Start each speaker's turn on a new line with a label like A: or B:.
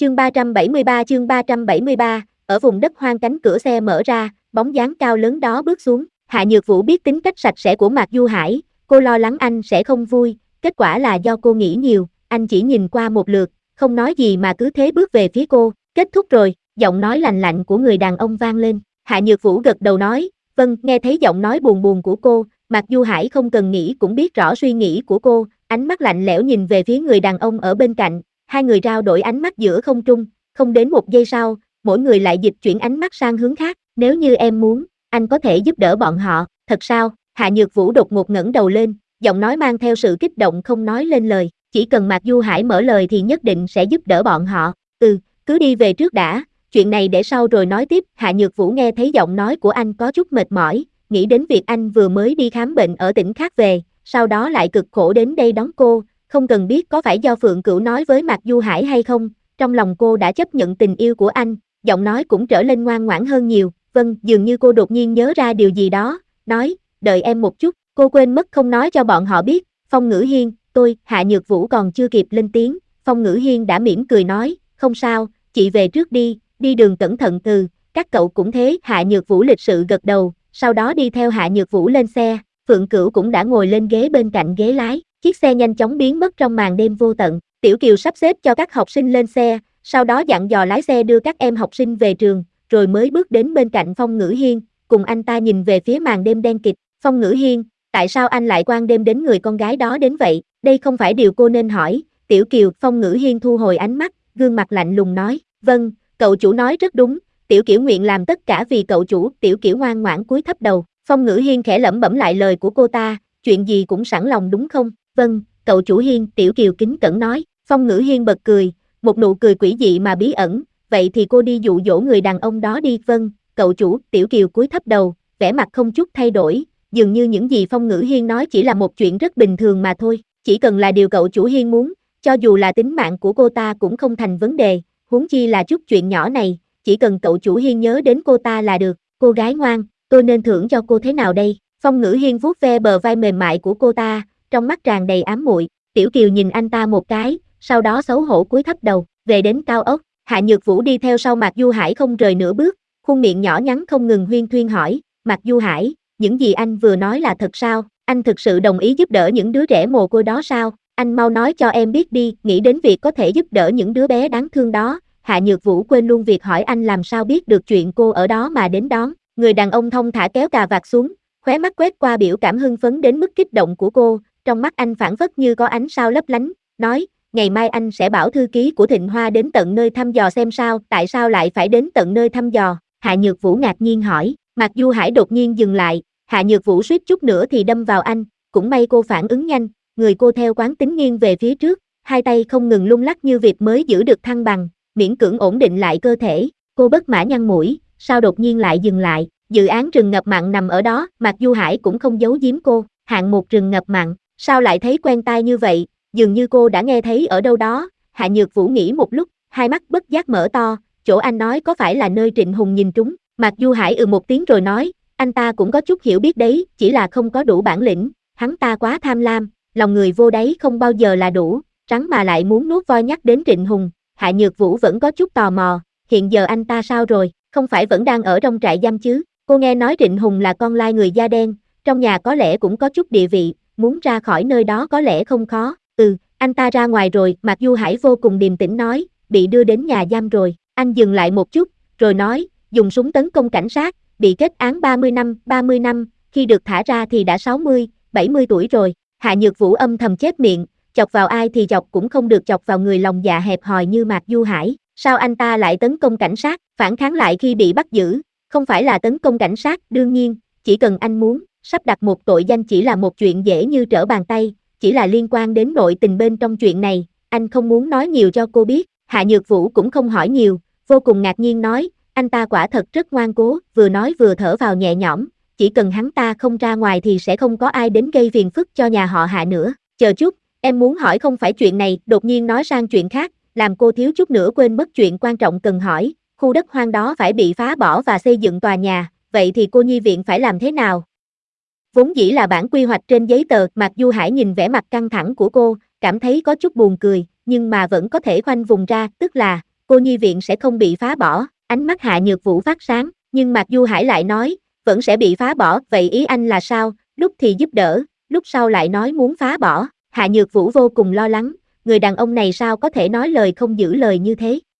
A: chương 373, ở vùng đất hoang cánh cửa xe mở ra, bóng dáng cao lớn đó bước xuống. Hạ Nhược Vũ biết tính cách sạch sẽ của Mạc Du Hải, cô lo lắng anh sẽ không vui, kết quả là do cô nghĩ nhiều, anh chỉ nhìn qua một lượt, không nói gì mà cứ thế bước về phía cô. Kết thúc rồi, giọng nói lạnh lạnh của người đàn ông vang lên. Hạ Nhược Vũ gật đầu nói, vâng. Nghe thấy giọng nói buồn buồn của cô, Mạc Du Hải không cần nghĩ cũng biết rõ suy nghĩ của cô, ánh mắt lạnh lẽo nhìn về phía người đàn ông ở bên cạnh. Hai người trao đổi ánh mắt giữa không trung, không đến một giây sau, mỗi người lại dịch chuyển ánh mắt sang hướng khác. Nếu như em muốn, anh có thể giúp đỡ bọn họ. Thật sao? Hạ Nhược Vũ đột ngột ngẩng đầu lên, giọng nói mang theo sự kích động không nói lên lời. Chỉ cần Mạc Du Hải mở lời thì nhất định sẽ giúp đỡ bọn họ. Cứ đi về trước đã, chuyện này để sau rồi nói tiếp. Hạ Nhược Vũ nghe thấy giọng nói của anh có chút mệt mỏi, nghĩ đến việc anh vừa mới đi khám bệnh ở tỉnh khác về, sau đó lại cực khổ đến đây đón cô. Không cần biết có phải do Phượng Cửu nói với Mạc Du Hải hay không, trong lòng cô đã chấp nhận tình yêu của anh, giọng nói cũng trở lên ngoan ngoãn hơn nhiều. Vâng. Dường như cô đột nhiên nhớ ra điều gì đó, nói, đợi em một chút. Cô quên mất không nói cho bọn họ biết. Phong Ngữ Hiên, tôi. Hạ Nhược Vũ còn chưa kịp lên tiếng, Phong Ngữ Hiên đã mỉm cười nói, không sao, chị về trước đi, đi đường cẩn thận. Các cậu cũng thế. Hạ Nhược Vũ lịch sự gật đầu, sau đó đi theo Hạ Nhược Vũ lên xe. Phượng Cửu cũng đã ngồi lên ghế bên cạnh ghế lái, chiếc xe nhanh chóng biến mất trong màn đêm vô tận. Tiểu Kiều sắp xếp cho các học sinh lên xe, sau đó dặn dò lái xe đưa các em học sinh về trường, rồi mới bước đến bên cạnh Phong Ngữ Hiên, cùng anh ta nhìn về phía màn đêm đen kịt. Phong Ngữ Hiên, tại sao anh lại quan đêm đến người con gái đó đến vậy? Đây không phải điều cô nên hỏi. Tiểu Kiều. Phong Ngữ Hiên thu hồi ánh mắt, gương mặt lạnh lùng nói, vâng, cậu chủ nói rất đúng, Tiểu Kiều nguyện làm tất cả vì cậu chủ. Tiểu Kiều ngoan ngoãn cúi thấp đầu. Phong Ngữ Hiên khẽ lẩm bẩm lại lời của cô ta, chuyện gì cũng sẵn lòng đúng không? Vâng, cậu chủ Hiên. Tiểu Kiều kính cẩn nói. Phong Ngữ Hiên bật cười, một nụ cười quỷ dị mà bí ẩn, vậy thì cô đi dụ dỗ người đàn ông đó đi. Vâng, cậu chủ. Tiểu Kiều cúi thấp đầu, vẻ mặt không chút thay đổi, dường như những gì Phong Ngữ Hiên nói chỉ là một chuyện rất bình thường mà thôi, chỉ cần là điều cậu chủ Hiên muốn, cho dù là tính mạng của cô ta cũng không thành vấn đề, huống chi là chút chuyện nhỏ này, chỉ cần cậu chủ Hiên nhớ đến cô ta là được. Cô gái ngoan, tôi nên thưởng cho cô thế nào đây? Phong Ngữ Hiên vuốt ve bờ vai mềm mại của cô ta, trong mắt tràn đầy ám muội. Tiểu Kiều nhìn anh ta một cái, sau đó xấu hổ cúi thấp đầu. Về đến cao ốc, Hạ Nhược Vũ đi theo sau Mạc Du Hải không rời nửa bước, khuôn miệng nhỏ nhắn không ngừng huyên thuyên hỏi, Mạc Du Hải, những gì anh vừa nói là thật sao? Anh thực sự đồng ý giúp đỡ những đứa trẻ mồ côi đó sao? Anh mau nói cho em biết đi. Nghĩ đến việc có thể giúp đỡ những đứa bé đáng thương đó, Hạ Nhược Vũ quên luôn việc hỏi anh làm sao biết được chuyện cô ở đó mà đến đón. Người đàn ông thong thả kéo cà vạt xuống, khóe mắt quét qua biểu cảm hưng phấn đến mức kích động của cô, trong mắt anh phảng phất như có ánh sao lấp lánh, nói, ngày mai anh sẽ bảo thư ký của Thịnh Hoa đến tận nơi thăm dò xem sao. Tại sao lại phải đến tận nơi thăm dò? Hạ Nhược Vũ ngạc nhiên hỏi. Mạc Du Hải đột nhiên dừng lại, Hạ Nhược Vũ suýt chút nữa thì đâm vào anh, cũng may cô phản ứng nhanh, người cô theo quán tính nghiêng về phía trước, hai tay không ngừng lung lắc như việc mới giữ được thăng bằng, miễn cưỡng ổn định lại cơ thể. Cô bất mã nhăn mũi, sao đột nhiên lại dừng lại? Dự án rừng ngập mặn nằm ở đó. Mạc Du Hải cũng không giấu giếm cô, hạng mục rừng ngập mặn, sao lại thấy quen tai như vậy, dường như cô đã nghe thấy ở đâu đó. Hạ Nhược Vũ nghĩ một lúc, hai mắt bất giác mở to, chỗ anh nói có phải là nơi Trịnh Hùng nhìn trúng? Mạc Du Hải một tiếng rồi nói, anh ta cũng có chút hiểu biết đấy, chỉ là không có đủ bản lĩnh, hắn ta quá tham lam, lòng người vô đáy không bao giờ là đủ, rắn mà lại muốn nuốt voi. Nhắc đến Trịnh Hùng, Hạ Nhược Vũ vẫn có chút tò mò, hiện giờ anh ta sao rồi, không phải vẫn đang ở trong trại giam chứ? Cô nghe nói Trịnh Hùng là con lai người da đen, trong nhà có lẽ cũng có chút địa vị, muốn ra khỏi nơi đó có lẽ không khó. Anh ta ra ngoài rồi. Mạc Du Hải vô cùng điềm tĩnh nói, bị đưa đến nhà giam rồi. Anh dừng lại một chút, rồi nói, dùng súng tấn công cảnh sát, bị kết án 30 năm, khi được thả ra thì đã 60, 70 tuổi rồi. Hạ Nhược Vũ âm thầm chép miệng, chọc vào ai thì chọc, cũng không được chọc vào người lòng dạ hẹp hòi như Mạc Du Hải. Sao anh ta lại tấn công cảnh sát, phản kháng lại khi bị bắt giữ? Không phải là tấn công cảnh sát, đương nhiên, chỉ cần anh muốn, sắp đặt một tội danh chỉ là một chuyện dễ như trở bàn tay, chỉ là liên quan đến nội tình bên trong chuyện này, anh không muốn nói nhiều cho cô biết. Hạ Nhược Vũ cũng không hỏi nhiều, vô cùng ngạc nhiên nói, anh ta quả thật rất ngoan cố, vừa nói vừa thở vào nhẹ nhõm, chỉ cần hắn ta không ra ngoài thì sẽ không có ai đến gây phiền phức cho nhà họ Hạ nữa. Chờ chút, em muốn hỏi không phải chuyện này. Đột nhiên nói sang chuyện khác, làm cô thiếu chút nữa quên mất chuyện quan trọng cần hỏi. Khu đất hoang đó phải bị phá bỏ và xây dựng tòa nhà, vậy thì cô nhi viện phải làm thế nào? Vốn dĩ là bản quy hoạch trên giấy tờ. Mạc Du Hải nhìn vẻ mặt căng thẳng của cô, cảm thấy có chút buồn cười, nhưng mà vẫn có thể khoanh vùng ra, tức là cô nhi viện sẽ không bị phá bỏ, ánh mắt Hạ Nhược Vũ phát sáng, nhưng Mạc Du Hải lại nói, vẫn sẽ bị phá bỏ, vậy ý anh là sao, lúc thì giúp đỡ, lúc sau lại nói muốn phá bỏ, Hạ Nhược Vũ vô cùng lo lắng, người đàn ông này sao có thể nói lời không giữ lời như thế.